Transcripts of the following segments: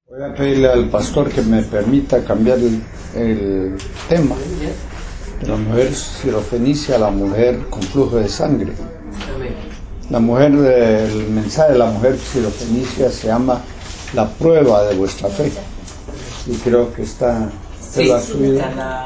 Voy a pedirle al pastor que me permita cambiar el tema de la mujer sirofenicia a la mujer con flujo de sangre. La mujer, el mensaje de la mujer sirofenicia se llama la prueba de vuestra fe. Y creo que está, ¿usted lo ha subido?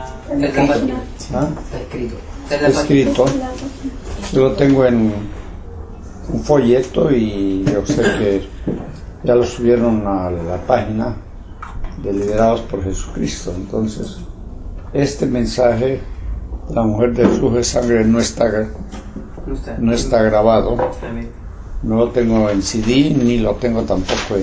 Está escrito. Yo lo tengo en un folleto y yo sé que ya lo subieron a la página de Liderados por Jesucristo. Entonces, este mensaje, la mujer del flujo de sangre, no está grabado. No lo tengo en CD, ni lo tengo tampoco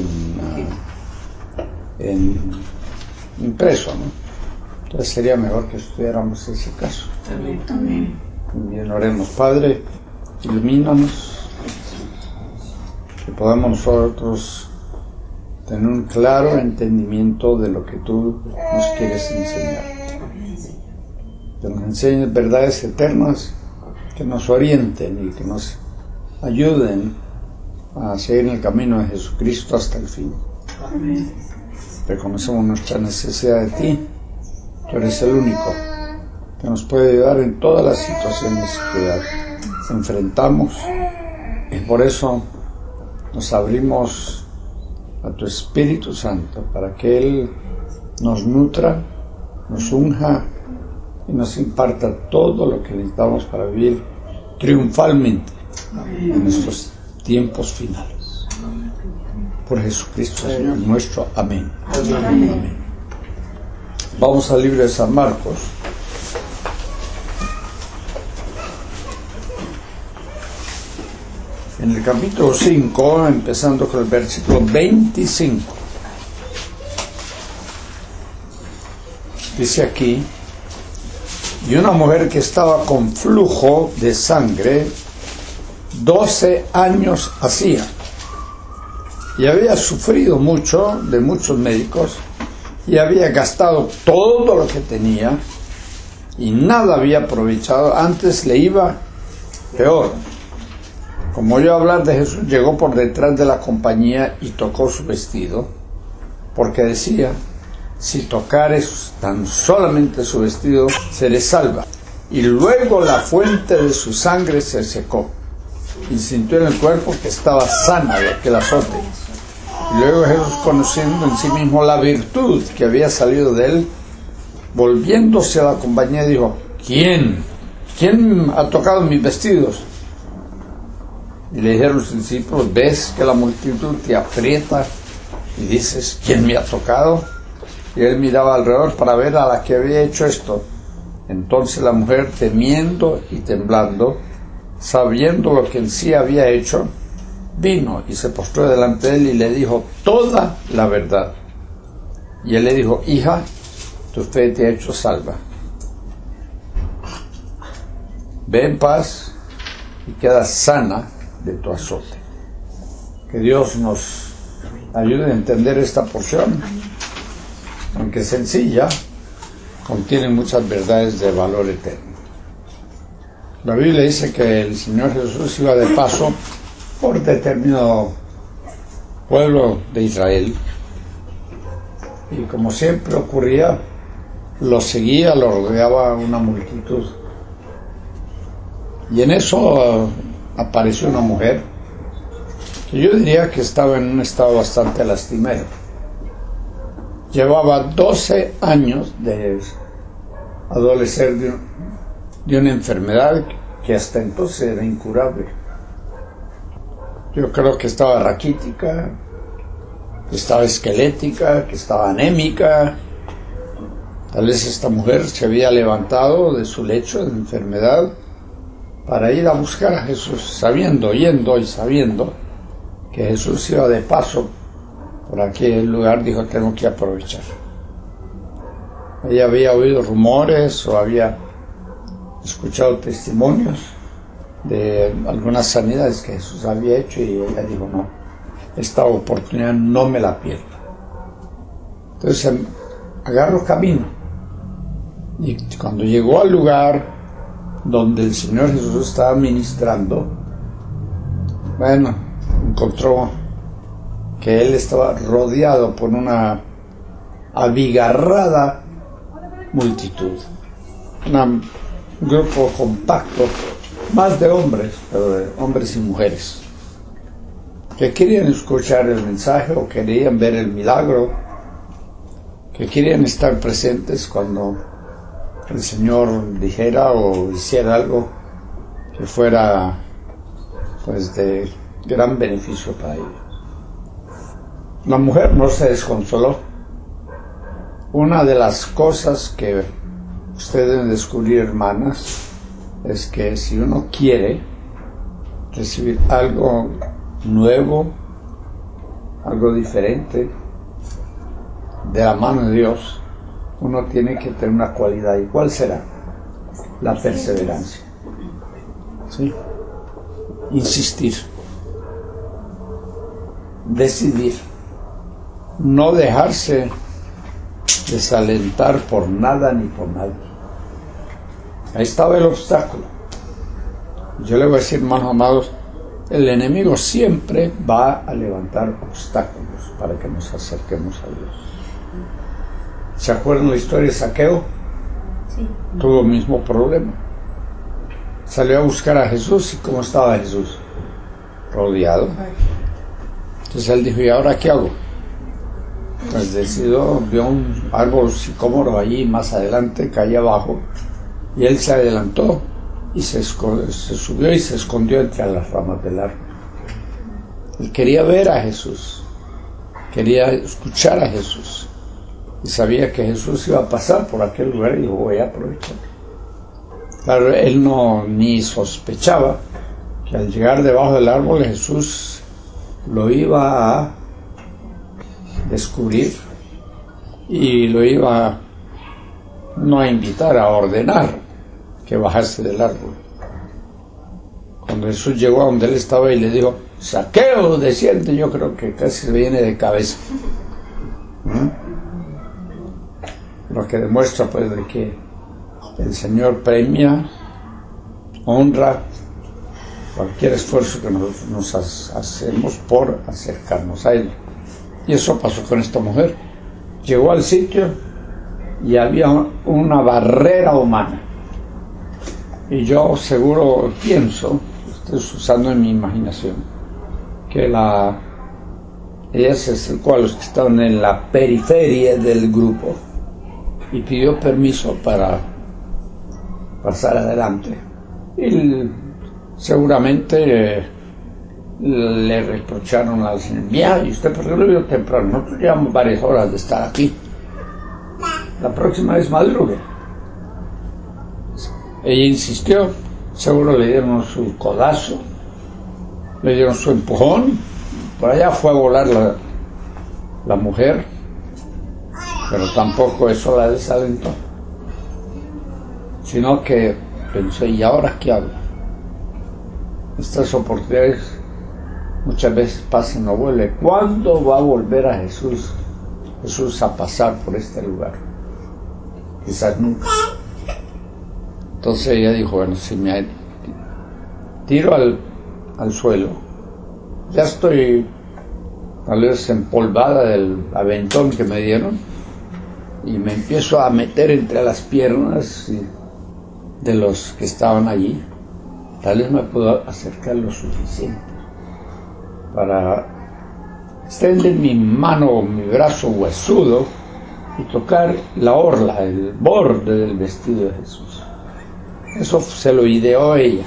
en impreso, ¿no? Entonces sería mejor que estudiáramos ese caso. Amén. Bien, oremos. Padre, ilumínanos, que podamos nosotros tener un claro entendimiento de lo que tú nos quieres enseñar. Que nos enseñes verdades eternas que nos orienten y que nos ayuden a seguir en el camino de Jesucristo hasta el fin. Amén. Reconocemos nuestra necesidad de ti. Tú eres el único que nos puede ayudar en todas las situaciones que enfrentamos, y por eso nos abrimos a tu Espíritu Santo para que Él nos nutra, nos unja y nos imparta todo lo que necesitamos para vivir triunfalmente en nuestros tiempos finales. Por Jesucristo Señor nuestro. Amén. Amén. Vamos al libro de San Marcos. En el capítulo 5, empezando con el versículo 25, dice aquí: y una mujer que estaba con flujo de sangre 12 años hacía, y había sufrido mucho de muchos médicos, y había gastado todo lo que tenía, y nada había aprovechado, antes le iba peor. Como oyó hablar de Jesús, llegó por detrás de la compañía y tocó su vestido, porque decía: si tocares tan solamente su vestido, seré salva. Y luego la fuente de su sangre se secó, y sintió en el cuerpo que estaba sana de aquel azote. Y luego Jesús, conociendo en sí mismo la virtud que había salido de él, volviéndose a la compañía, dijo: ¿Quién ha tocado mis vestidos? Y le dijeron los discípulos: ¿ves que la multitud te aprieta y dices: ¿quién me ha tocado? Y él miraba alrededor para ver a la que había hecho esto. Entonces la mujer, temiendo y temblando, sabiendo lo que en sí había hecho, vino y se postró delante de él y le dijo toda la verdad. Y él le dijo: hija, tu fe te ha hecho salva. Ve en paz y queda sana de tu azote. Que Dios nos ayude a entender esta porción, aunque sencilla, contiene muchas verdades de valor eterno. La Biblia dice que el Señor Jesús iba de paso por determinado pueblo de Israel, y como siempre ocurría, lo seguía, lo rodeaba una multitud, y en eso apareció una mujer que yo diría que estaba en un estado bastante lastimero. Llevaba 12 años de adolecer de una enfermedad que hasta entonces era incurable. Yo creo que estaba raquítica, que estaba esquelética, que estaba anémica. Tal vez esta mujer se había levantado de su lecho de enfermedad para ir a buscar a Jesús, oyendo y sabiendo que Jesús iba de paso por aquel lugar. Dijo: tengo que aprovechar. Ella había oído rumores o había escuchado testimonios de algunas sanidades que Jesús había hecho, y ella dijo: no, esta oportunidad no me la pierdo. Entonces agarró camino, y cuando llegó al lugar donde el Señor Jesús estaba ministrando, encontró que él estaba rodeado por una abigarrada multitud, un grupo compacto, más de hombres, pero de hombres y mujeres, que querían escuchar el mensaje o querían ver el milagro, que querían estar presentes cuando el Señor dijera o hiciera algo que fuera pues de gran beneficio para ellos. La mujer no se desconsoló. Una de las cosas que ustedes deben descubrir, hermanas, es que si uno quiere recibir algo nuevo, algo diferente de la mano de Dios, uno tiene que tener una cualidad. ¿Y cuál será? La perseverancia. ¿Sí? Insistir, decidir, no dejarse desalentar por nada ni por nadie. Ahí estaba el obstáculo. Yo le voy a decir, hermanos amados, el enemigo siempre va a levantar obstáculos para que nos acerquemos a Dios. ¿Se acuerdan la historia de Zaqueo? Sí. Tuvo el mismo problema. Salió a buscar a Jesús, y ¿cómo estaba Jesús? Rodeado. Entonces él dijo, ¿y ahora qué hago? Pues decidió, vio un árbol sicómoro allí más adelante, caía abajo, y él se adelantó y se subió y se escondió entre las ramas del árbol. Él quería ver a Jesús, quería escuchar a Jesús, y sabía que Jesús iba a pasar por aquel lugar y dijo, voy a aprovechar. Claro, él no ni sospechaba que al llegar debajo del árbol Jesús lo iba a descubrir y lo iba no a invitar, a ordenar que bajase del árbol. Cuando Jesús llegó a donde él estaba y le dijo, Zaqueo, desciende, yo creo que casi se viene de cabeza. Lo que demuestra pues de que el Señor premia, honra cualquier esfuerzo que nos hacemos por acercarnos a Él. Y eso pasó con esta mujer. Llegó al sitio y había una barrera humana. Y yo seguro pienso, estoy usando en mi imaginación, que ella se acercó a los que estaban en la periferia del grupo y pidió permiso para pasar adelante. Y seguramente le reprocharon al Señor, ya, y usted por qué lo vio temprano, nosotros llevamos varias horas de estar aquí, la próxima vez madrugue. Ella insistió, seguro le dieron su codazo, le dieron su empujón, por allá fue a volar la mujer, pero tampoco eso la desalentó, sino que pensé, ¿y ahora qué hago? Estas oportunidades muchas veces pasan, no vuelve. ¿Cuándo va a volver a Jesús a pasar por este lugar? Quizás nunca. Entonces ella dijo, bueno, si me tiro al suelo, ya estoy tal vez empolvada del aventón que me dieron, y me empiezo a meter entre las piernas de los que estaban allí, tal vez me puedo acercar lo suficiente para extender mi mano o mi brazo huesudo y tocar la orla, el borde del vestido de Jesús. Eso se lo ideó ella.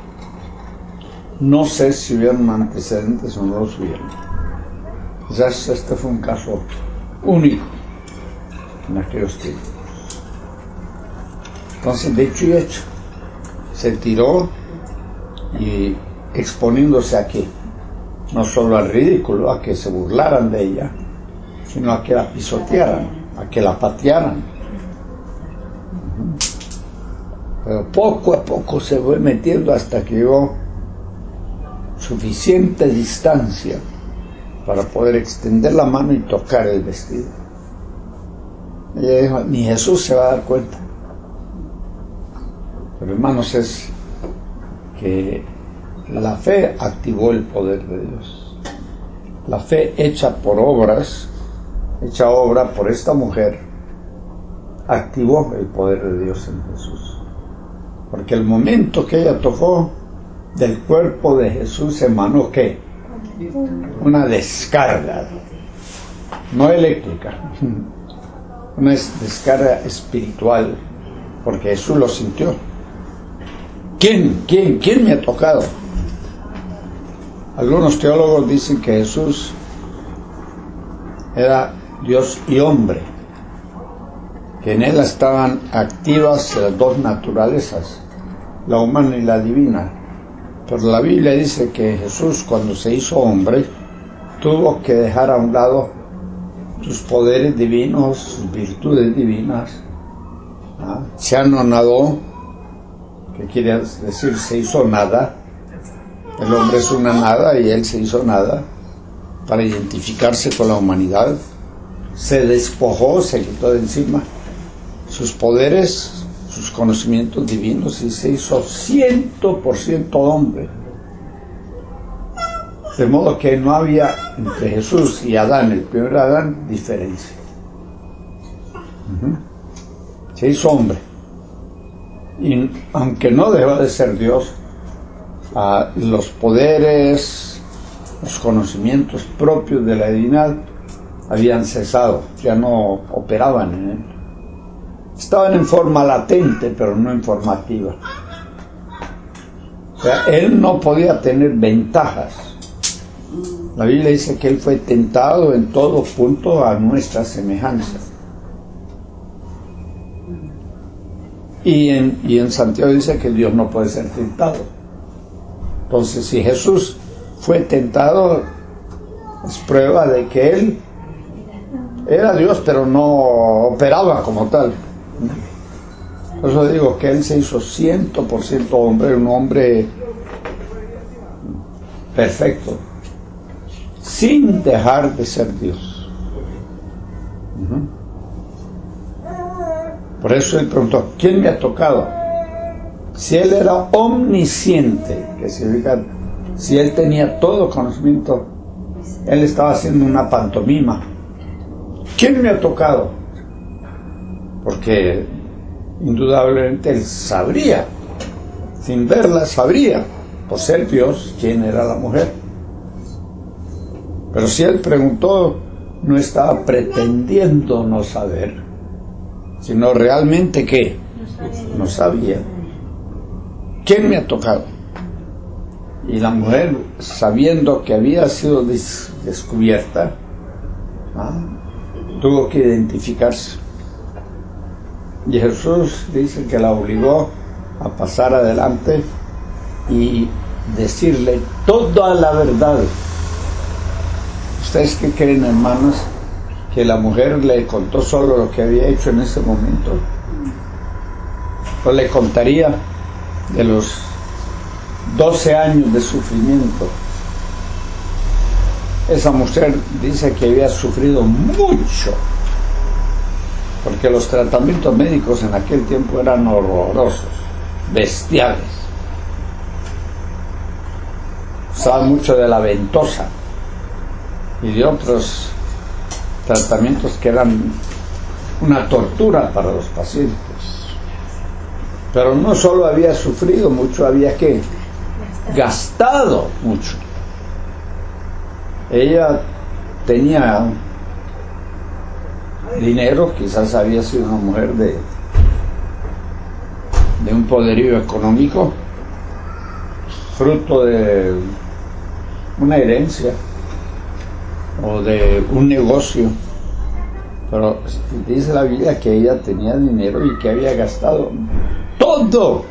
No sé si hubieron antecedentes o no los hubieron. Quizás este fue un caso único en aquellos tiempos. Entonces, dicho y hecho, se tiró y exponiéndose a que no solo al ridículo, a que se burlaran de ella, sino a que la pisotearan, a que la patearan. Pero poco a poco se fue metiendo hasta que llegó suficiente distancia para poder extender la mano y tocar el vestido. Ella dijo, ni Jesús se va a dar cuenta. Pero hermanos, es que la fe activó el poder de Dios. la fe hecha por obras, hecha obra por esta mujer, activó el poder de Dios en Jesús. Porque el momento que ella tocó del cuerpo de Jesús emanó ¿qué? Una descarga, no eléctrica, una descarga espiritual, porque Jesús lo sintió. ¿Quién me ha tocado? Algunos teólogos dicen que Jesús era Dios y hombre, que en él estaban activas las dos naturalezas, la humana y la divina. Pero la Biblia dice que Jesús, cuando se hizo hombre, tuvo que dejar a un lado sus poderes divinos, sus virtudes divinas. Se anonadó, que quiere decir se hizo nada. El hombre es una nada y él se hizo nada para identificarse con la humanidad. Se despojó, se quitó de encima sus poderes, sus conocimientos divinos y se hizo 100% hombre. De modo que no había entre Jesús y Adán, el primer Adán, diferencia. Se hizo hombre. Y aunque no dejó de ser Dios, los poderes, los conocimientos propios de la divinidad habían cesado, ya no operaban en él. Estaban en forma latente, pero no en forma activa. O sea, él no podía tener ventajas. La Biblia dice que él fue tentado en todo punto a nuestra semejanza. Y en Santiago dice que Dios no puede ser tentado. Entonces, si Jesús fue tentado, es prueba de que él era Dios, pero no operaba como tal. Por eso digo que él se hizo 100% hombre, un hombre perfecto, sin dejar de ser Dios. Por eso él preguntó, ¿quién me ha tocado? Si él era omnisciente, que significa, si él tenía todo conocimiento, él estaba haciendo una pantomima. ¿Quién me ha tocado? Porque indudablemente él sabría, sin verla sabría, por ser Dios, quién era la mujer. Pero si él preguntó, no estaba pretendiendo no saber, sino realmente ¿qué? No sabía. ¿Quién me ha tocado? Y la mujer, sabiendo que había sido descubierta, tuvo que identificarse. Y Jesús dice que la obligó a pasar adelante y decirle toda la verdad. ¿Ustedes qué creen, hermanos? Que la mujer le contó solo lo que había hecho en ese momento. O le contaría de los 12 años de sufrimiento. Esa mujer dice que había sufrido mucho, porque los tratamientos médicos en aquel tiempo eran horrorosos, bestiales. Usaban mucho de la ventosa y de otros tratamientos que eran una tortura para los pacientes. Pero no solo había sufrido mucho, había que gastado mucho. Ella tenía dinero, quizás había sido una mujer de un poderío económico, fruto de una herencia o de un negocio. Pero dice la Biblia que ella tenía dinero y que había gastado todo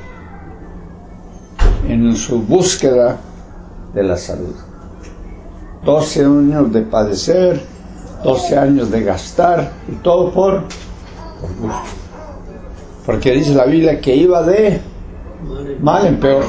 en su búsqueda de la salud. 12 años de padecer, 12 años de gastar, y todo por gusto. Porque dice la Biblia que iba de mal en peor.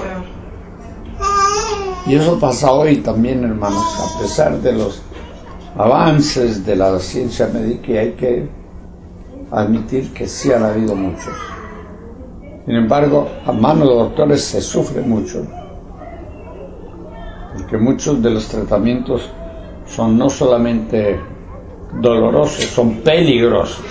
Y eso pasa hoy también, hermanos, a pesar de los avances de la ciencia médica, hay que admitir que sí han habido muchos. Sin embargo, a manos de doctores se sufre mucho, porque muchos de los tratamientos son no solamente dolorosos, son peligrosos.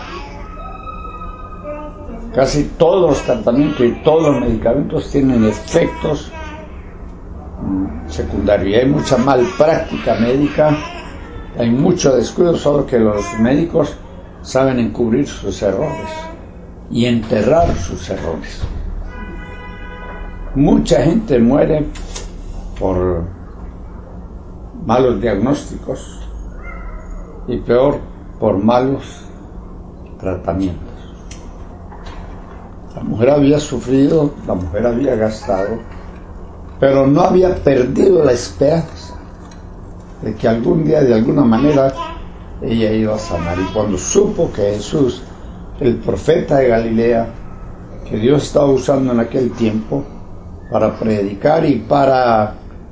Casi todos los tratamientos y todos los medicamentos tienen efectos secundarios. Y hay mucha malpráctica médica, hay mucho descuido, solo que los médicos saben encubrir sus errores y enterrar sus errores. Mucha gente muere por malos diagnósticos y peor, por malos tratamientos. La mujer había sufrido, la mujer había gastado, pero no había perdido la esperanza de que algún día, de alguna manera, ella iba a sanar. Y cuando supo que Jesús, el profeta de Galilea, que Dios estaba usando en aquel tiempo para predicar y para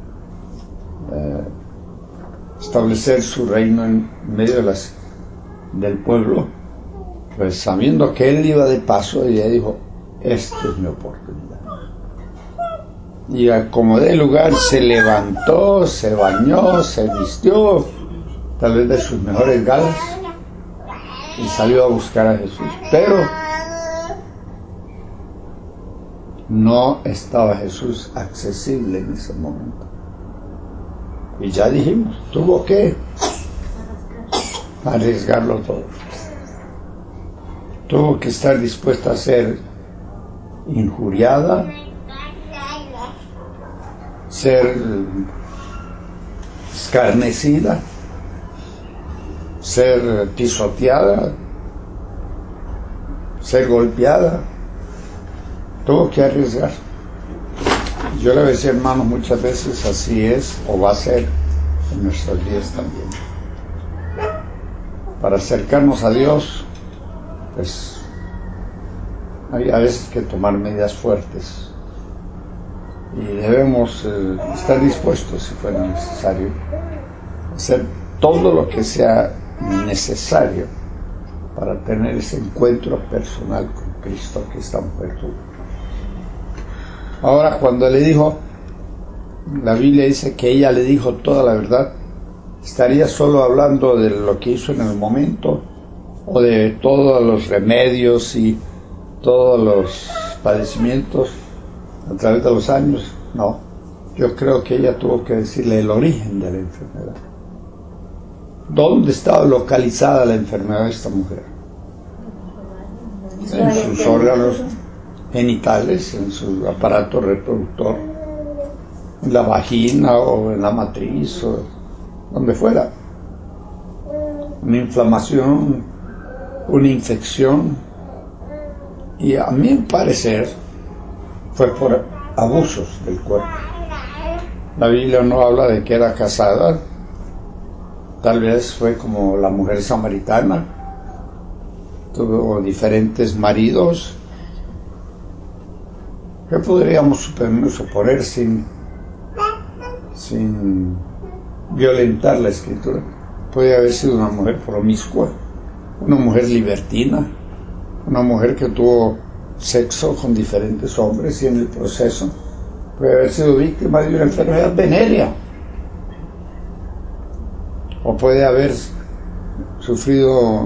establecer su reino en medio del pueblo, pues sabiendo que él iba de paso, ella dijo: esta es mi oportunidad. Y como de lugar se levantó, se bañó, se vistió, tal vez de sus mejores galas, y salió a buscar a Jesús. Pero no estaba Jesús accesible en ese momento. Y ya dijimos, tuvo que arriesgarlo todo. Tuvo que estar dispuesta a ser injuriada, ser escarnecida, ser pisoteada, ser golpeada. Tuvo que arriesgar. Yo le decía, hermanos, muchas veces así es o va a ser en nuestros días también. Para acercarnos a Dios, pues hay a veces que tomar medidas fuertes y debemos estar dispuestos, si fuera necesario, a hacer todo lo que sea necesario para tener ese encuentro personal con Cristo que esta mujer tuvo. Ahora, cuando le dijo, la Biblia dice que ella le dijo toda la verdad, ¿estaría solo hablando de lo que hizo en el momento o de todos los remedios y todos los padecimientos a través de los años? No, yo creo que ella tuvo que decirle el origen de la enfermedad. ¿Dónde estaba localizada la enfermedad de esta mujer? En sus órganos genitales, en su aparato reproductor, en la vagina o en la matriz o donde fuera. Una inflamación, una infección, y a mi parecer fue por abusos del cuerpo. La Biblia no habla de que era casada, tal vez fue como la mujer samaritana, tuvo diferentes maridos. ¿Qué podríamos suponer sin violentar la Escritura? Puede haber sido una mujer promiscua, una mujer libertina, una mujer que tuvo sexo con diferentes hombres y en el proceso puede haber sido víctima de una enfermedad venérea, o puede haber sufrido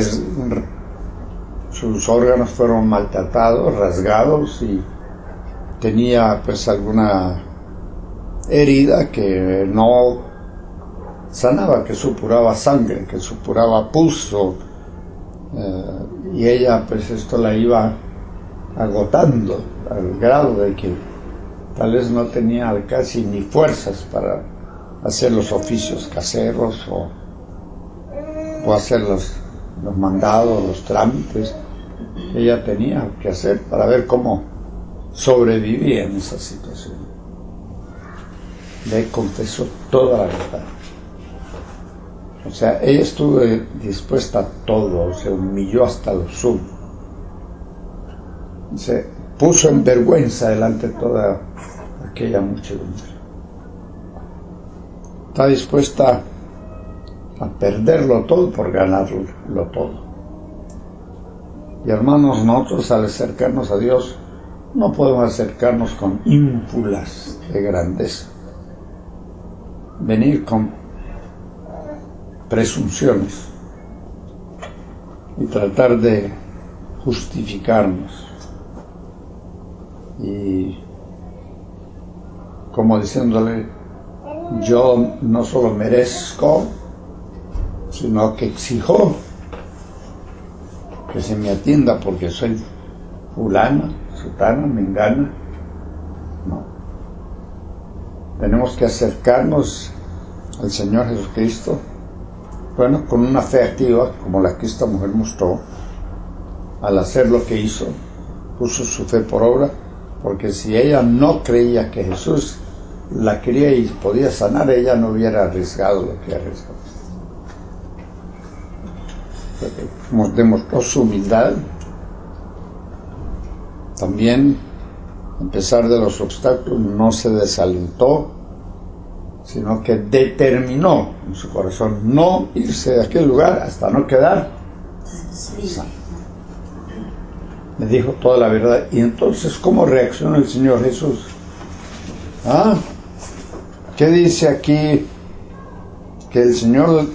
sus órganos fueron maltratados, rasgados, y tenía pues alguna herida que no sanaba, que supuraba sangre, que supuraba pus, y ella pues esto la iba agotando al grado de que tal vez no tenía casi ni fuerzas para hacer los oficios caseros o hacer los mandados, los trámites que ella tenía que hacer para ver cómo sobrevivía en esa situación. Le confesó toda la verdad. O sea, ella estuvo dispuesta a todo, se humilló hasta lo sumo, se puso en vergüenza delante de toda aquella muchedumbre. Está dispuesta a perderlo todo por ganarlo todo. Y hermanos, nosotros al acercarnos a Dios no podemos acercarnos con ínfulas de grandeza, venir con presunciones y tratar de justificarnos. Y como diciéndole, yo no solo merezco, sino que exijo que se me atienda porque soy fulana, sutana, mengana. No. Tenemos que acercarnos al Señor Jesucristo, bueno, con una fe activa, como la que esta mujer mostró, al hacer lo que hizo, puso su fe por obra, porque si ella no creía que Jesús la quería y podía sanar, ella no hubiera arriesgado lo que arriesgó. Demostró su humildad. También, a pesar de los obstáculos, no se desalentó, sino que determinó en su corazón no irse de aquel lugar hasta no quedar sano. Le dijo toda la verdad. Y entonces, ¿cómo reaccionó el Señor Jesús? ¿Qué dice aquí? Que el Señor,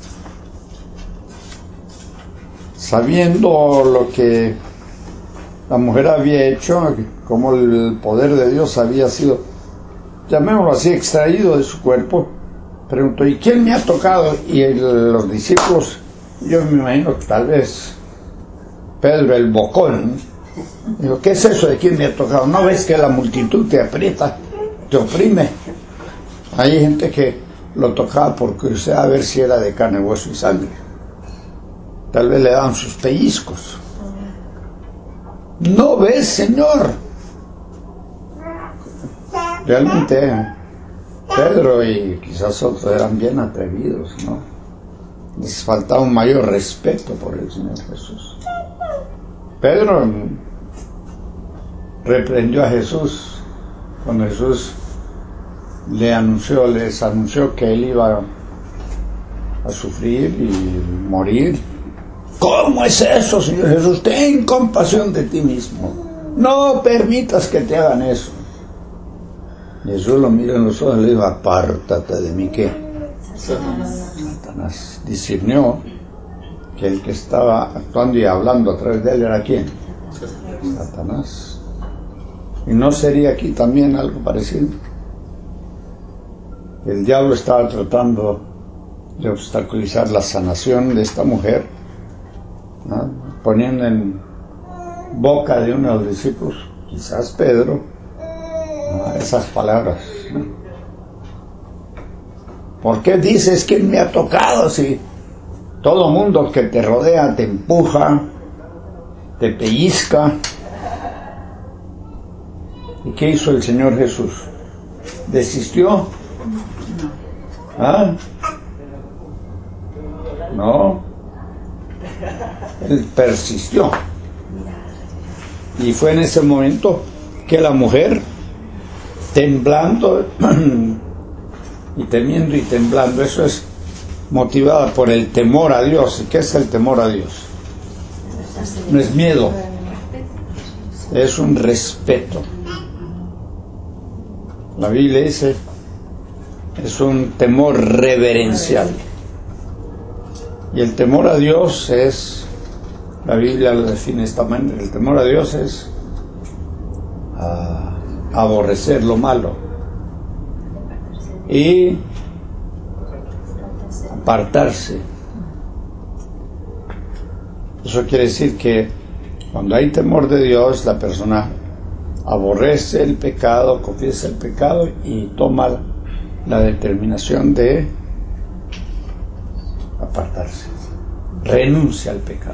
sabiendo lo que la mujer había hecho, como el poder de Dios había sido, llamémoslo así, extraído de su cuerpo, preguntó, ¿y quién me ha tocado? Y los discípulos, yo me imagino que tal vez Pedro el bocón, dijo, ¿qué es eso de quién me ha tocado? ¿No ves que la multitud te aprieta, te oprime? Hay gente que lo tocaba por curiosidad a ver si era de carne, hueso y sangre. Tal vez le daban sus pellizcos. ¿No ves, Señor? Realmente Pedro y quizás otros eran bien atrevidos, ¿no? Les faltaba un mayor respeto por el Señor Jesús. Pedro reprendió a Jesús cuando Jesús les anunció que él iba a sufrir y morir. ¿Cómo es eso, Señor Jesús? Ten compasión de ti mismo. No permitas que te hagan eso. Jesús lo miró en los ojos y le dijo, apártate de mí, ¿qué? Satanás discernió que el que estaba actuando y hablando a través de él era ¿quién? Satanás. ¿Y no sería aquí también algo parecido? El diablo estaba tratando de obstaculizar la sanación de esta mujer, ¿no? Poniendo en boca de uno de los discípulos, quizás Pedro, ¿no? Esas palabras, ¿no? ¿Por qué dices que me ha tocado si todo mundo que te rodea te empuja, te pellizca? ¿Y qué hizo el Señor Jesús? ¿Desistió? No. Él persistió. Y fue en ese momento que la mujer, temblando y temiendo y temblando, eso es motivada por el temor a Dios. ¿Y qué es el temor a Dios? No es miedo, es un respeto. La Biblia dice, es un temor reverencial. Y el temor a Dios es, la Biblia lo define de esta manera, el temor a Dios es aborrecer lo malo y apartarse. Eso quiere decir que cuando hay temor de Dios, la persona aborrece el pecado, confiesa el pecado y toma la determinación de apartarse, renuncia al pecado.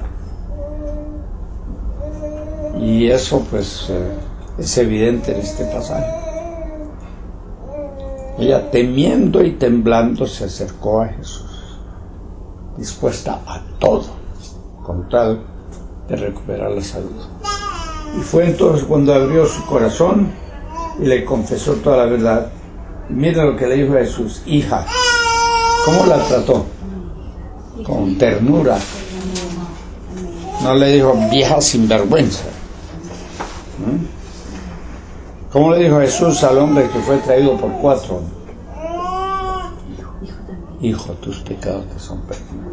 Y eso pues es evidente en este pasaje. Ella, temiendo y temblando, se acercó a Jesús, dispuesta a todo con tal de recuperar la salud. Y fue entonces cuando abrió su corazón y le confesó toda la verdad. Y mira lo que le dijo a Jesús: hija. ¿Cómo la trató? Con ternura. No le dijo vieja sinvergüenza. ¿Cómo le dijo Jesús al hombre que fue traído por 4? hijo, tus pecados te son perdonados.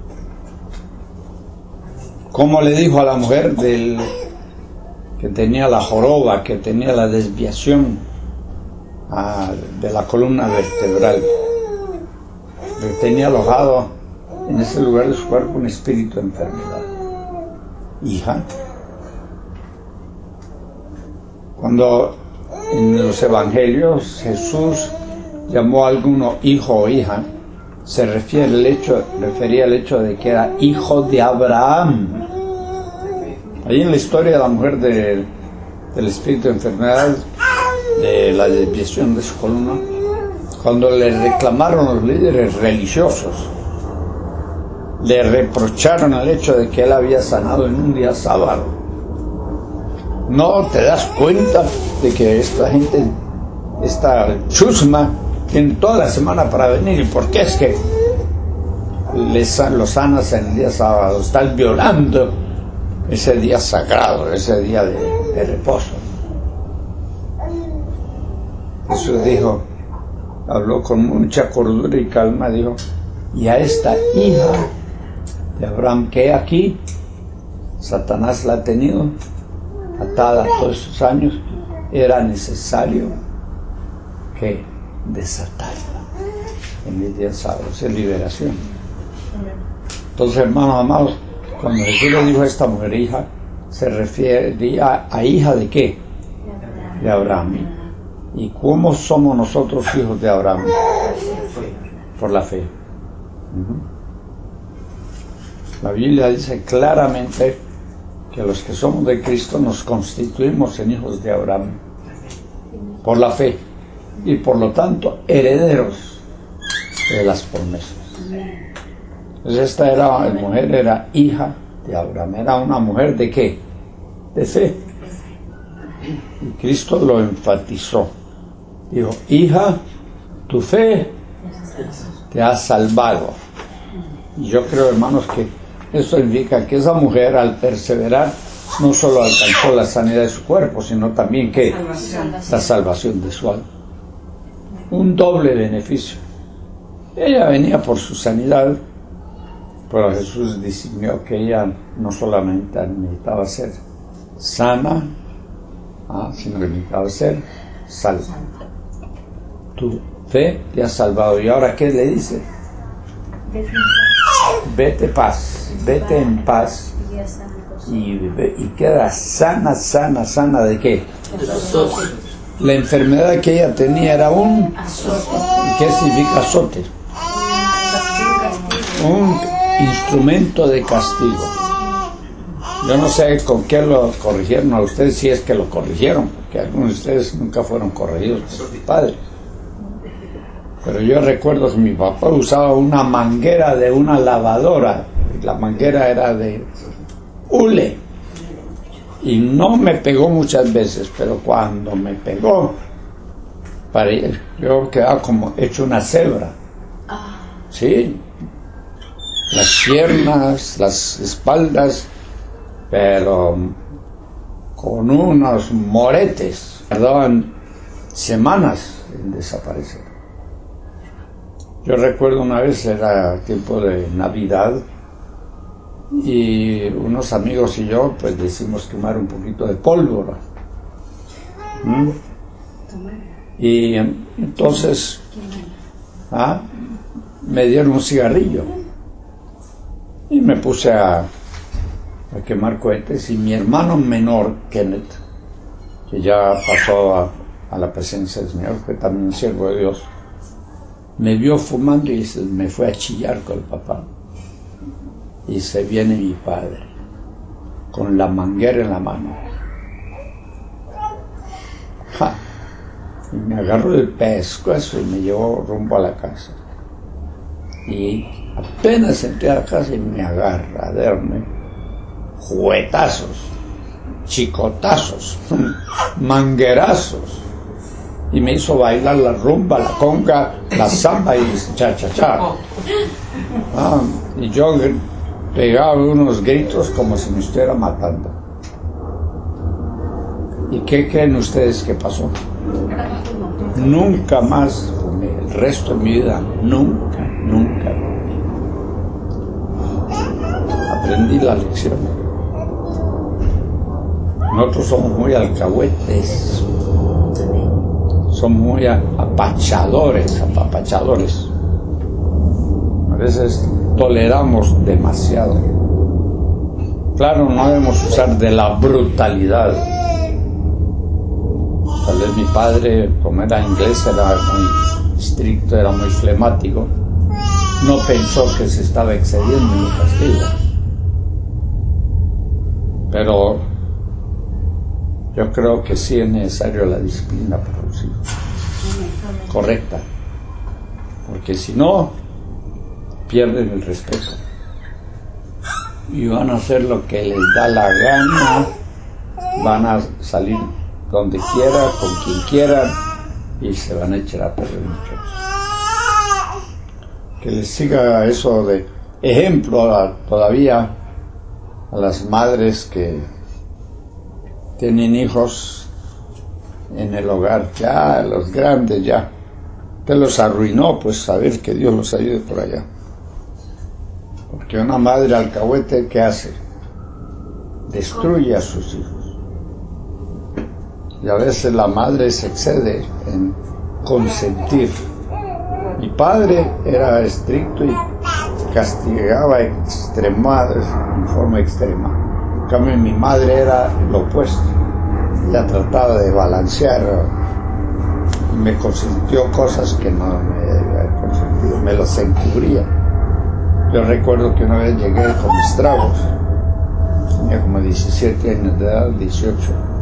¿Cómo le dijo a la mujer que tenía la joroba, que tenía la desviación de la columna vertebral, que tenía alojado en ese lugar de su cuerpo un espíritu de enfermedad? Hija. Cuando en los evangelios Jesús llamó a alguno hijo o hija, se refería al hecho de que era hijo de Abraham. Ahí en la historia de la mujer del espíritu de enfermedad, de la desviación de su columna, cuando le reclamaron los líderes religiosos, le reprocharon el hecho de que él había sanado en un día sábado. ¿No te das cuenta de que esta gente, esta chusma, tiene toda la semana para venir? ¿Y por qué es que los sanas en el día sábado? Están violando ese día sagrado, ese día de reposo. Jesús dijo, habló con mucha cordura y calma, dijo, y a esta hija de Abraham que aquí Satanás la ha tenido atada todos estos años, era necesario que desatarla en el día sábado, es liberación. Entonces, hermanos amados, cuando Jesús le dijo a esta mujer hija, se refería a hija de ¿qué? De Abraham. ¿Y cómo somos nosotros hijos de Abraham? Por la fe. La Biblia dice claramente que los que somos de Cristo nos constituimos en hijos de Abraham por la fe y por lo tanto herederos de las promesas. Entonces esta mujer era hija de Abraham, era una mujer ¿de qué? De fe. Y Cristo lo enfatizó, dijo, hija, tu fe te ha salvado. Y yo creo, hermanos, que eso significa que esa mujer, al perseverar, no solo alcanzó la sanidad de su cuerpo, sino también ¿qué? La salvación de su alma. Un doble beneficio. Ella venía por su sanidad, pero Jesús distinguió que ella no solamente necesitaba ser sana, sino que necesitaba ser salva. Tu fe te ha salvado. ¿Y ahora qué le dice? Vete en paz y queda sana ¿de qué? La enfermedad que ella tenía era un ¿y qué significa azote? Un instrumento de castigo. Yo no sé con qué lo corrigieron a ustedes, si es que lo corrigieron, porque algunos de ustedes nunca fueron corregidos por sus padres. Pero yo recuerdo que mi papá usaba una manguera de una lavadora, y la manguera era de hule, y no me pegó muchas veces, pero cuando me pegó, yo quedaba como hecho una cebra. Sí, las piernas, las espaldas, pero con unos moretes, tardaban semanas en desaparecer. Yo recuerdo una vez, era tiempo de Navidad, y unos amigos y yo pues decidimos quemar un poquito de pólvora. Y entonces me dieron un cigarrillo y me puse a quemar cohetes, y mi hermano menor, Kenneth, que ya pasó a la presencia del Señor, fue también un siervo de Dios, me vio fumando y me fue a chillar con el papá. Y se viene mi padre con la manguera en la mano, y me agarró del pescuezo y me llevó rumbo a la casa. Y apenas entré a la casa y me agarra a darme juguetazos, chicotazos, manguerazos, y me hizo bailar la rumba, la conga, la samba y cha-cha-cha. Y yo pegaba unos gritos como si me estuviera matando. ¿Y qué creen ustedes que pasó? Nunca más tomé. El resto de mi vida nunca aprendí la lección. Nosotros somos muy alcahuetes, somos muy apapachadores. A veces toleramos demasiado. Claro, no debemos usar de la brutalidad. Tal vez mi padre, como era inglés, era muy estricto, era muy flemático. No pensó que se estaba excediendo en el castigo. Pero yo creo que sí es necesario la disciplina para los hijos. Correcta. Porque si no, pierden el respeto. Y van a hacer lo que les da la gana. Van a salir donde quieran, con quien quieran, y se van a echar a perder muchos. Que les siga eso de ejemplo todavía a las madres que tienen hijos en el hogar, ya los grandes ya. Te los arruinó, pues saber que Dios los ayude por allá. Porque una madre alcahuete, ¿qué hace? Destruye a sus hijos. Y a veces la madre se excede en consentir. Mi padre era estricto y castigaba en forma extrema. En cambio, mi madre era lo opuesto. Ella trataba de balancear y me consintió cosas que no me había consentido, me los encubría. Yo recuerdo que una vez llegué con mis tragos, tenía como 17 años de edad, 18,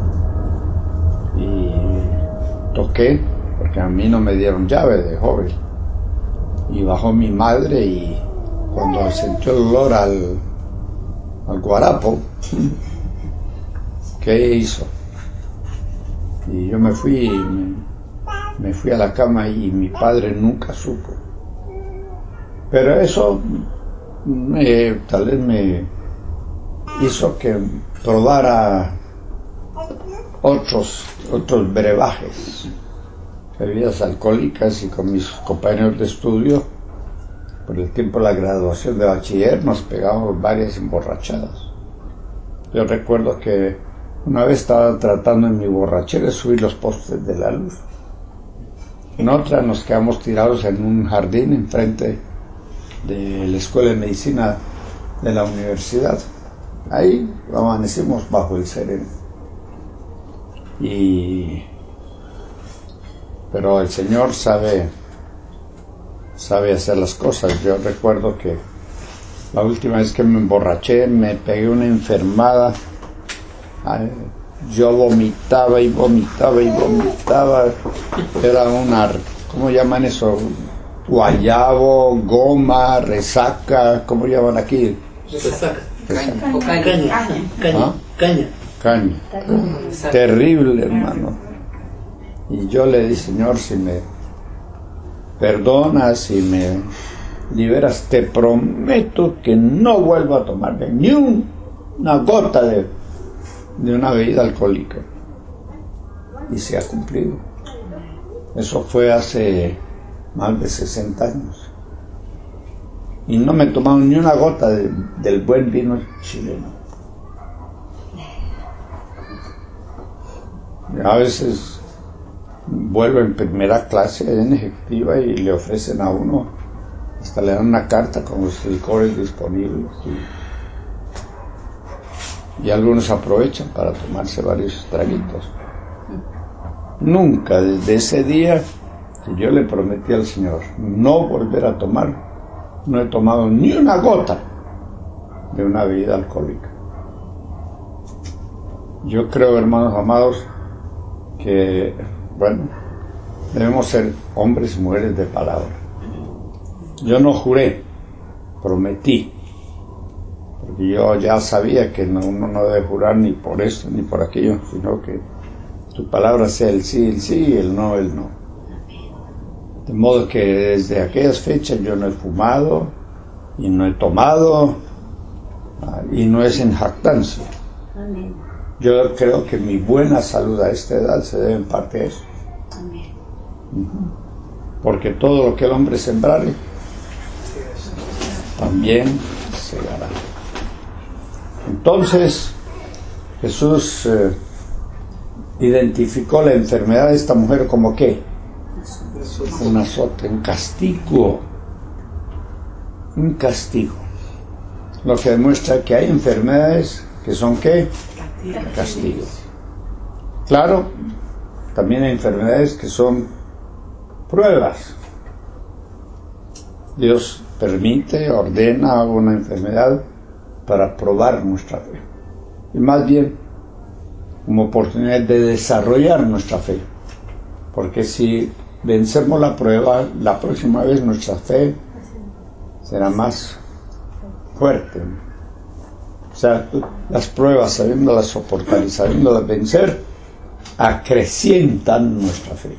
y toqué, porque a mí no me dieron llave de joven, y bajó mi madre y cuando sintió el olor al guarapo, ¿qué hizo? Y yo me fui a la cama y mi padre nunca supo. Pero eso tal vez me hizo que probara otros brebajes, bebidas alcohólicas, y con mis compañeros de estudio, por el tiempo de la graduación de bachiller, nos pegamos varias emborrachadas. Yo recuerdo que una vez estaba tratando en mi borrachera de subir los postes de la luz. En otra nos quedamos tirados en un jardín enfrente de la Escuela de Medicina de la universidad. Ahí amanecimos bajo el sereno. Pero el Señor sabe hacer las cosas. Yo recuerdo que la última vez que me emborraché me pegué una enfermada. Yo vomitaba. Era ¿cómo llaman eso? Guayabo, goma, resaca, ¿cómo llaman aquí? Resaca. Caña. Terrible, hermano. Y yo le dije, Señor, si me perdonas, si me liberas, te prometo que no vuelvo a tomarme ni una gota de una bebida alcohólica. Y se ha cumplido. Eso fue hace más de 60 años. Y no me he tomado ni una gota del buen vino chileno. A veces vuelvo en primera clase en ejecutiva y le ofrecen a uno, hasta le dan una carta con los licores disponibles, y algunos aprovechan para tomarse varios traguitos. Nunca desde ese día que yo le prometí al Señor no volver a tomar, no he tomado ni una gota de una bebida alcohólica. Yo creo, hermanos amados, que, bueno, debemos ser hombres y mujeres de palabra. Yo no juré, prometí, porque yo ya sabía que uno no debe jurar ni por esto ni por aquello, sino que tu palabra sea el sí, y el no, el no. De modo que desde aquellas fechas yo no he fumado y no he tomado, y no es en jactancia. Amén. Yo creo que mi buena salud a esta edad se debe en parte a eso. Amén. porque todo lo que el hombre sembrare, también segará. Entonces, Jesús identificó la enfermedad de esta mujer como ¿qué? Un azote, un castigo. Un castigo. Lo que demuestra que hay enfermedades que son ¿qué? Castigo. Claro, también hay enfermedades que son pruebas. Dios permite, ordena una enfermedad para probar nuestra fe. Y más bien, como oportunidad de desarrollar nuestra fe. Porque si vencemos la prueba, la próxima vez nuestra fe será más fuerte. O sea, las pruebas, sabiéndolas soportar y sabiéndolas vencer, acrecientan nuestra fe.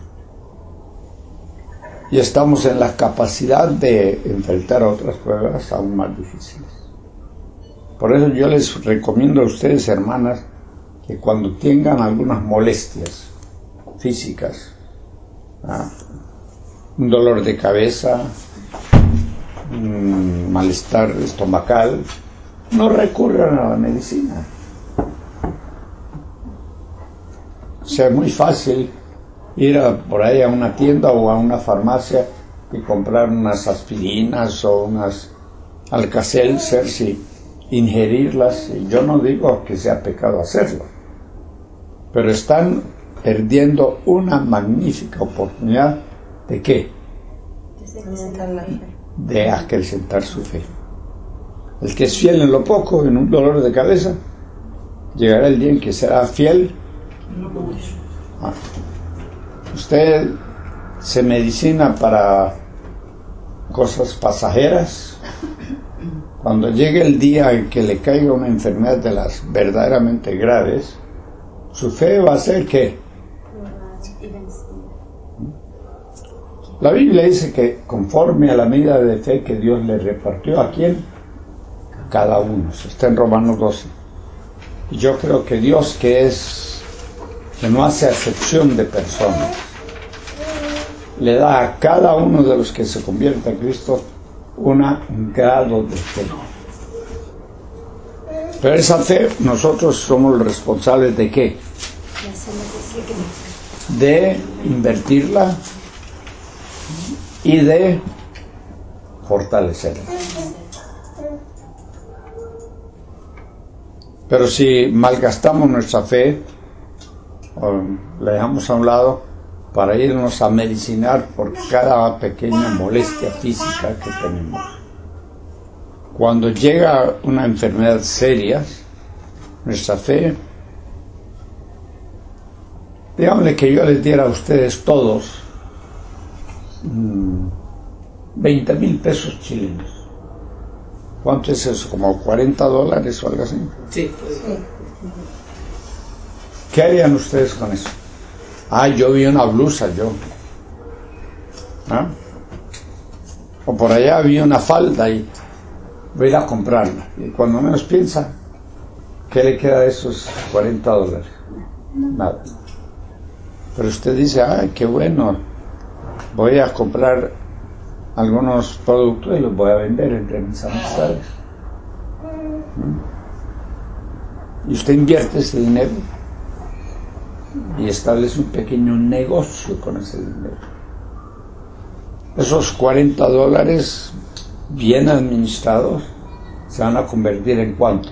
Y estamos en la capacidad de enfrentar otras pruebas aún más difíciles. Por eso yo les recomiendo a ustedes, hermanas, que cuando tengan algunas molestias físicas, un dolor de cabeza, un malestar estomacal, no recurran a la medicina. O sea, es muy fácil ir por ahí a una tienda o a una farmacia y comprar unas aspirinas o unas Alka-Seltzers y ingerirlas. Y yo no digo que sea pecado hacerlo, pero están perdiendo una magnífica oportunidad ¿de qué? De acrecentar su fe. El que es fiel en lo poco, en un dolor de cabeza, llegará el día en que será fiel. Usted se medicina para cosas pasajeras. Cuando llegue el día en que le caiga una enfermedad de las verdaderamente graves, su fe va a ser ¿qué? La Biblia dice que conforme a la medida de fe que Dios le repartió, ¿a quién? A cada uno. Eso está en Romanos 12. Y yo creo que Dios, que no hace acepción de personas, le da a cada uno de los que se convierte a Cristo un grado de fe. Pero esa fe, nosotros somos los responsables ¿de qué? De invertirla y de fortalecerla. Pero si malgastamos nuestra fe, o la dejamos a un lado para irnos a medicinar por cada pequeña molestia física que tenemos, cuando llega una enfermedad seria, nuestra fe, díganle que yo les diera a ustedes todos 20,000 pesos chilenos. ¿Cuánto es eso? ¿Como $40 o algo así? Sí. ¿Qué harían ustedes con eso? Yo vi una blusa, o por allá vi una falda y voy a ir a comprarla. Y cuando menos piensa, ¿qué le queda de esos $40? Nada. Pero usted dice, qué bueno, voy a comprar algunos productos y los voy a vender entre mis amistades. Y usted invierte ese dinero y establece un pequeño negocio con ese dinero. Esos $40 bien administrados se van a convertir en ¿cuánto?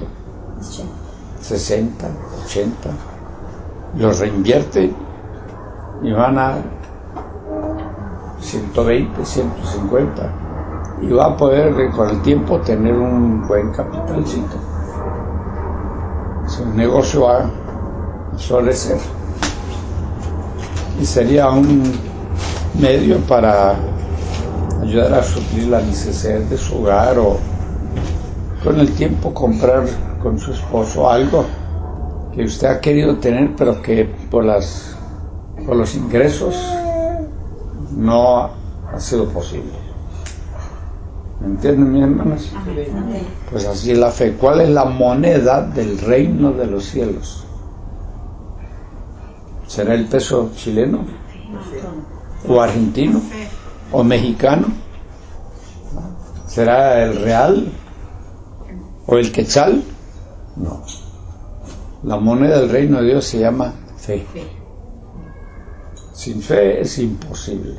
60, 80. Los reinvierte y van a 120, 150, y va a poder con el tiempo tener un buen capitalcito. Su negocio va a florecer y sería un medio para ayudar a suplir la necesidad de su hogar, o con el tiempo comprar con su esposo algo que usted ha querido tener pero que por los ingresos no ha sido posible. ¿Me entienden, mis hermanas? Pues así es la fe. ¿Cuál es la moneda del reino de los cielos? ¿Será el peso chileno? ¿O argentino? o mexicano? ¿Será el real o el quetzal? No. La moneda del reino de Dios se llama fe. Sin fe es imposible.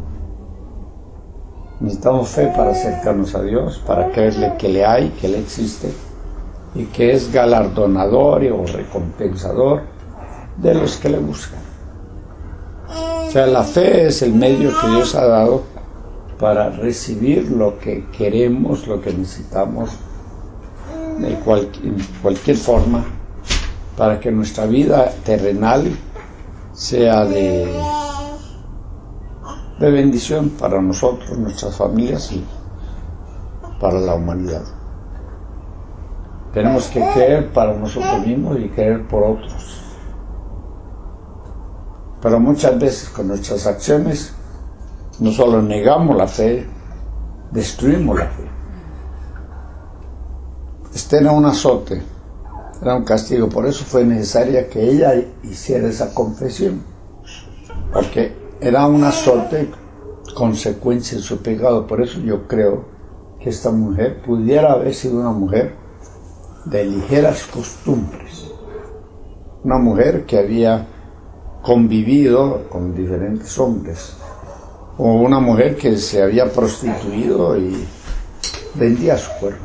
Necesitamos fe para acercarnos a Dios, para creerle que le hay, que Él existe y que es galardonador o recompensador de los que le buscan. O sea, la fe es el medio que Dios ha dado para recibir lo que queremos, lo que necesitamos, de cualquier forma, para que nuestra vida terrenal sea de bendición para nosotros, nuestras familias y para la humanidad. Tenemos que creer para nosotros mismos y creer por otros. Pero muchas veces con nuestras acciones no solo negamos la fe, destruimos la fe. Esther era un azote, era un castigo, por eso fue necesaria que ella hiciera esa confesión, porque era un azote consecuencia de su pecado. Por eso yo creo que esta mujer pudiera haber sido una mujer de ligeras costumbres, una mujer que había convivido con diferentes hombres, o una mujer que se había prostituido y vendía su cuerpo.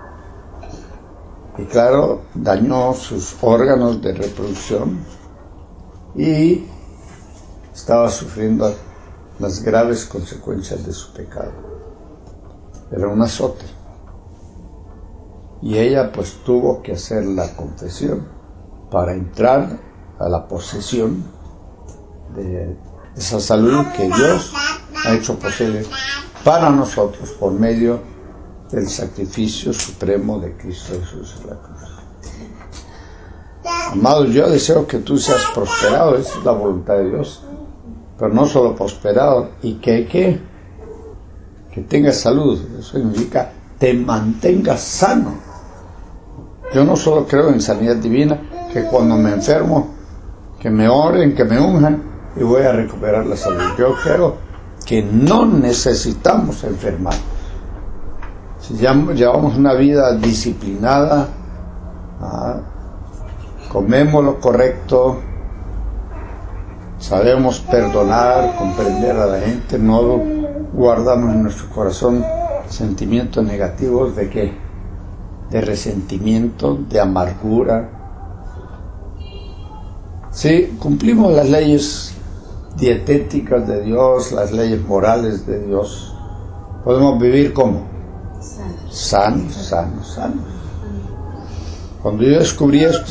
Y claro, dañó sus órganos de reproducción y estaba sufriendo las graves consecuencias de su pecado. Era un azote. Y ella pues tuvo que hacer la confesión para entrar a la posesión de esa salud que Dios ha hecho posible para nosotros por medio del sacrificio supremo de Cristo Jesús en la cruz. Amados, yo deseo que tú seas prosperado, esa es la voluntad de Dios, pero no solo prosperado, y que tengas salud. Eso significa te mantengas sano. Yo no solo creo en sanidad divina, que cuando me enfermo, que me oren, que me unjan y voy a recuperar la salud. Yo creo que no necesitamos enfermar. Si llevamos una vida disciplinada, comemos lo correcto, sabemos perdonar, comprender a la gente, no guardamos en nuestro corazón sentimientos negativos de ¿qué? De resentimiento, de amargura. Sí, cumplimos las leyes dietéticas de Dios, las leyes morales de Dios. Podemos vivir como sanos. Cuando yo descubrí esto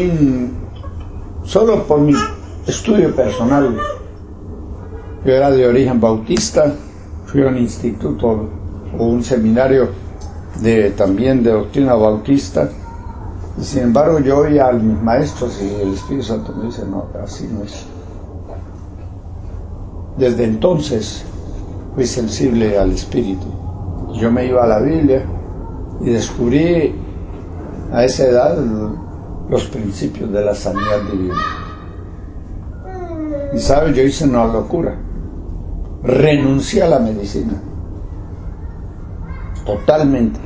solo por mi estudio personal, yo era de origen bautista, fui a un instituto o un seminario también de doctrina bautista, y sin embargo yo oía a mis maestros y el Espíritu Santo me dice, no, así no es. Desde entonces fui sensible al Espíritu. Yo me iba a la Biblia y descubrí a esa edad los principios de la sanidad divina. Y sabes, yo hice una locura. Renuncié a la medicina. Totalmente.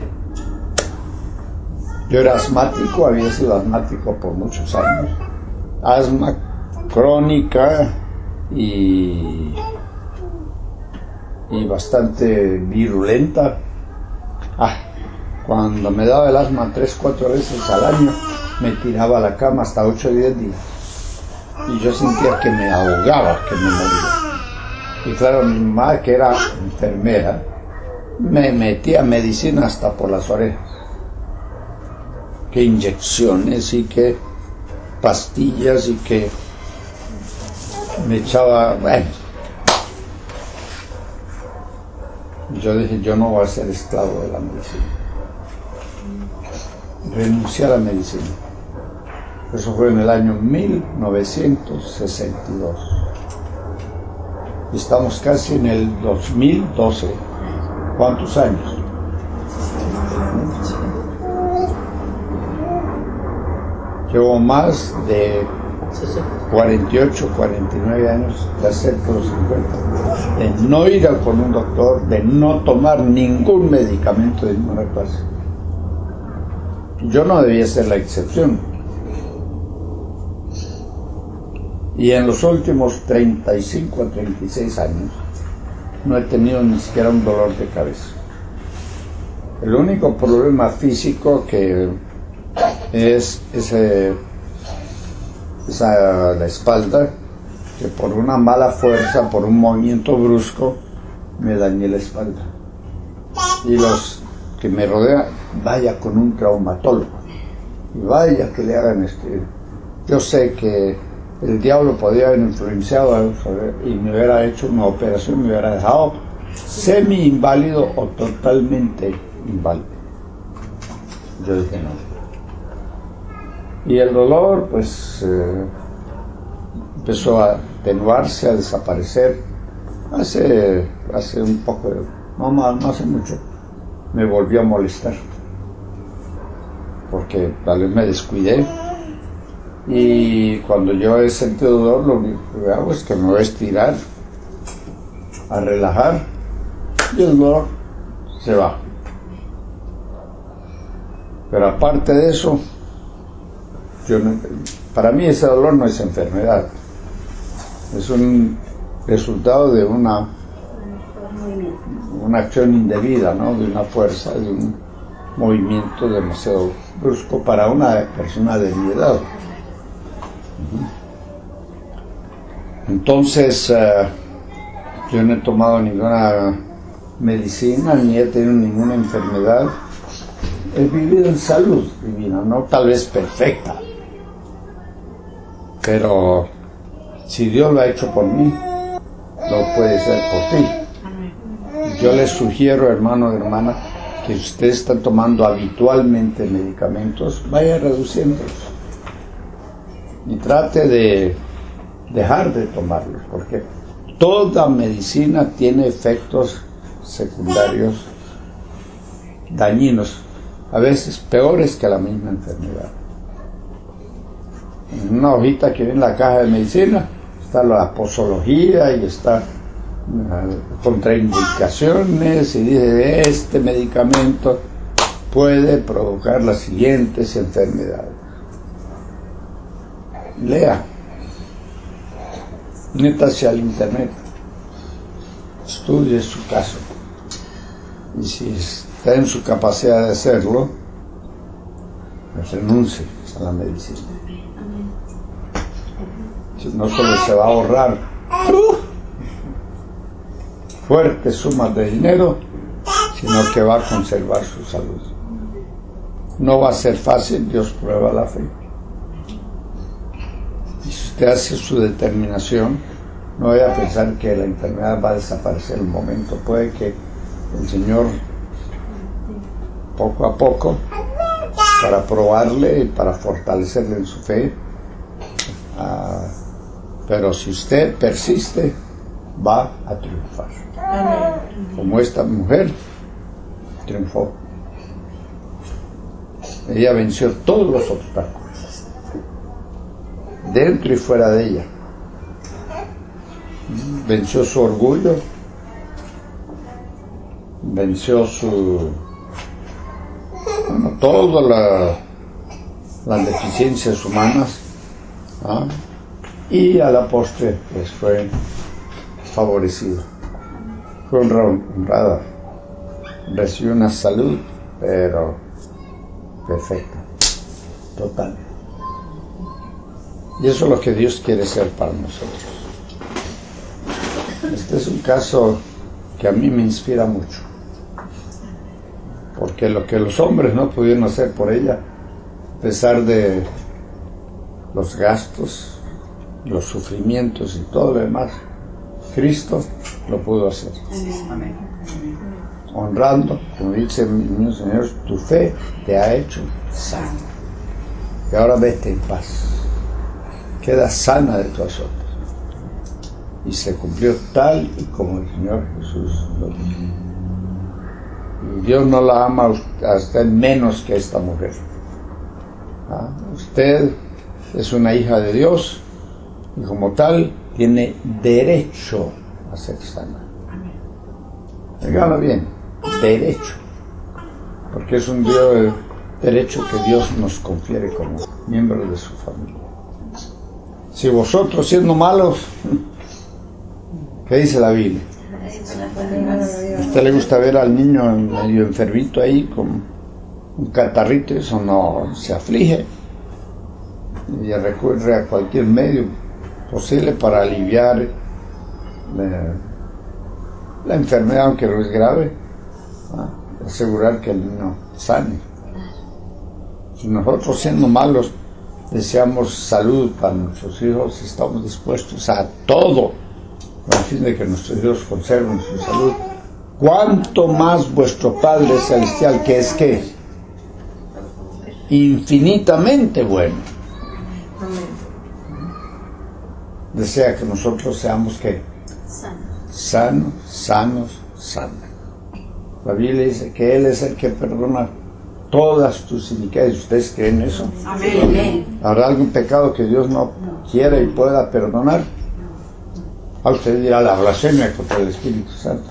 Yo era asmático, había sido asmático por muchos años. Asma crónica y bastante virulenta. Cuando me daba el asma 3-4 veces al año, me tiraba a la cama hasta 8 o 10 días. Y yo sentía que me ahogaba, que me moría. Y claro, mi mamá, que era enfermera, me metía medicina hasta por las orejas. Que inyecciones y que pastillas y que me echaba, bueno. Yo dije, yo no voy a ser esclavo de la medicina. Renuncié a la medicina. Eso fue en el año 1962. Estamos casi en el 2012. ¿Cuántos años? Llevo más de 48, 49 años de hacer por los 50, de no ir con un doctor, de no tomar ningún medicamento de ninguna clase. Yo no debía ser la excepción. Y en los últimos 35 a 36 años no he tenido ni siquiera un dolor de cabeza. El único problema físico que es la espalda, que por una mala fuerza, por un movimiento brusco, me dañé la espalda. Y los que me rodean, vaya con un traumatólogo, y vaya que le hagan yo sé que el diablo podría haber influenciado y me hubiera hecho una operación, me hubiera dejado semi-inválido o totalmente inválido. Yo dije no. Y el dolor pues empezó a atenuarse, a desaparecer. Hace un poco no hace mucho, me volvió a molestar porque tal vez me descuidé, y cuando yo he sentido dolor, lo único que hago es que me voy a estirar, a relajar, y el dolor se va. Pero aparte de eso, para mí ese dolor no es enfermedad, es un resultado de una acción indebida, ¿no? De una fuerza, de un movimiento demasiado brusco para una persona de mi edad. Entonces yo no he tomado ninguna medicina, ni he tenido ninguna enfermedad. He vivido en salud divina, no tal vez perfecta, pero si Dios lo ha hecho por mí, lo puede ser por ti. Yo les sugiero, hermano, hermana, que si ustedes están tomando habitualmente medicamentos, vaya reduciéndolos y trate de dejar de tomarlos, porque toda medicina tiene efectos secundarios dañinos, a veces peores que la misma enfermedad. En una hojita que viene en la caja de medicina está la posología y está contraindicaciones, y dice este medicamento puede provocar las siguientes enfermedades. Lea, métase al internet, estudie su caso, y si está en su capacidad de hacerlo, pues renuncie a la medicina. No solo se va a ahorrar fuertes sumas de dinero, sino que va a conservar su salud. No va a ser fácil, Dios prueba la fe. Y si usted hace su determinación, no vaya a pensar que la enfermedad va a desaparecer en un momento. Puede que el Señor, poco a poco, para probarle y para fortalecerle en su fe, pero si usted persiste, va a triunfar. Como esta mujer triunfó. Ella venció todos los obstáculos, dentro y fuera de ella. Venció su orgullo, venció todas las deficiencias humanas, y a la postre pues fue favorecido, fue honrada, recibió una salud pero perfecta, total. Y eso es lo que Dios quiere ser para nosotros. Este es un caso que a mí me inspira mucho, porque lo que los hombres no pudieron hacer por ella, a pesar de los gastos, los sufrimientos y todo lo demás, Cristo lo pudo hacer. Amén. Honrando, como dice mi Señor, tu fe te ha hecho sano. Y ahora vete en paz. Queda sana de tu azotes. Y se cumplió tal y como el Señor Jesús lo dijo. Y Dios no la ama a usted menos que a esta mujer. Usted es una hija de Dios y como tal tiene derecho a ser sana. Dígalo bien, derecho, porque es un derecho que Dios nos confiere como miembros de su familia. Si vosotros siendo malos, ¿qué dice la Biblia? ¿A usted le gusta ver al niño medio enfermito ahí con un catarrito? Eso no se aflige y recurre a cualquier medio posible para aliviar la enfermedad, aunque no es grave, asegurar que el niño sane. Si nosotros siendo malos deseamos salud para nuestros hijos, estamos dispuestos a todo con el fin de que nuestros hijos conserven su salud, cuánto más vuestro Padre Celestial, que es que infinitamente bueno, desea que nosotros seamos que sanos. La Biblia dice que Él es el que perdona todas tus iniquidades. ¿Ustedes creen eso? Amén. ¿Habrá algún pecado que Dios no quiera y pueda perdonar? A usted dirá la blasfemia contra el Espíritu Santo.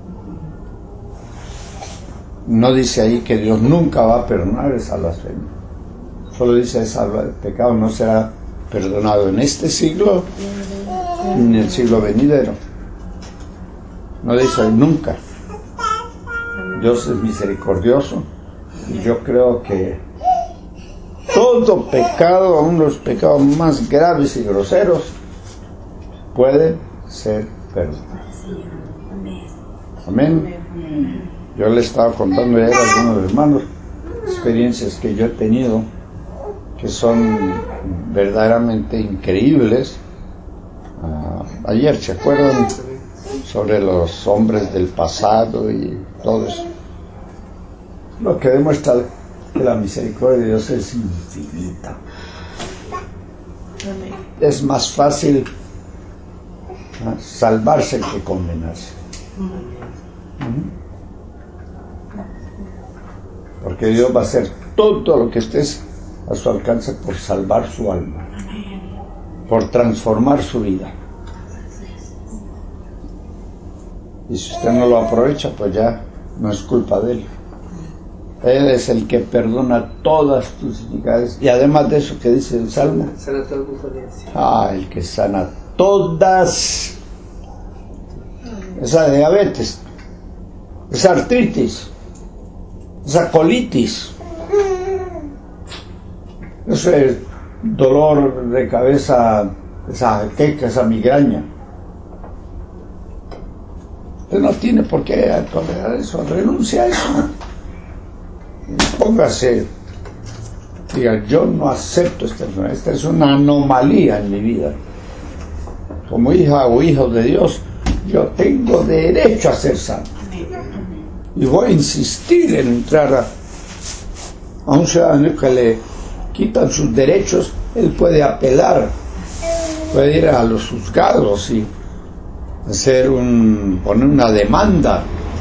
No dice ahí que Dios nunca va a perdonar esa blasfemia. Solo dice ese pecado no será perdonado en este siglo ni en el siglo venidero. No dice nunca. Dios es misericordioso y yo creo que todo pecado, aun los pecados más graves y groseros, puede ser perdonados. Amén. Yo le estaba contando ya a algunos hermanos experiencias que yo he tenido que son verdaderamente increíbles. Ayer, ¿se acuerdan? Sobre los hombres del pasado y todo eso. Lo que demuestra que la misericordia de Dios es infinita. Es más fácil salvarse que condenarse. Porque Dios va a hacer todo lo que esté a su alcance por salvar su alma, por transformar su vida. Y si usted no lo aprovecha, pues ya no es culpa de Él. Él es el que perdona todas tus iniquidades. Y además de eso que dice el Salmo, sana todas tus dolencias. el que sana todas. Esa diabetes, esa artritis, esa colitis, ese dolor de cabeza, esa jaqueca, esa migraña. Usted no tiene por qué tolerar eso, renuncia a eso. Póngase, diga, yo no acepto esta enfermedad, esta es una anomalía en mi vida. Como hija o hijo de Dios, yo tengo derecho a ser sano. Y voy a insistir en entrar a un ciudadano que le quitan sus derechos. Él puede apelar, puede ir a los juzgados y poner una demanda.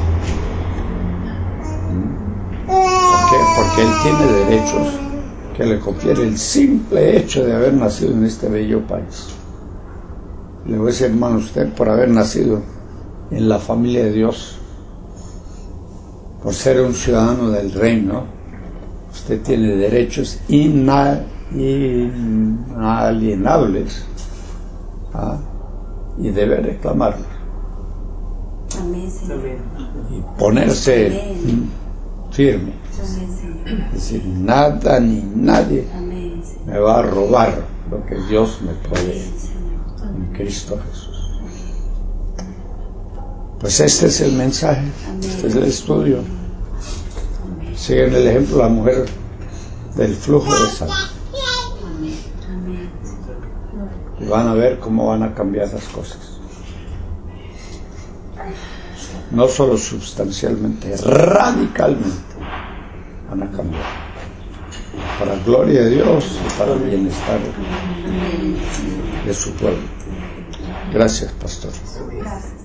Porque él tiene derechos que le confiere el simple hecho de haber nacido en este bello país. Le voy a decir, hermano, usted por haber nacido en la familia de Dios, por ser un ciudadano del reino, usted tiene derechos inalienables y debe reclamarlos. Amén, Señor. Y ponerse firme. Amén, Señor. Es decir, nada ni nadie Amén, Señor. me va a robar lo que Dios me provee Amén, Señor. en Cristo Jesús. Pues este es el mensaje, este es el estudio. Siguen el ejemplo la mujer del flujo de sangre. Amén. Amén. Y van a ver cómo van a cambiar las cosas. No solo sustancialmente, radicalmente van a cambiar. Para gloria de Dios y para el bienestar de su pueblo. Gracias, pastor. Gracias.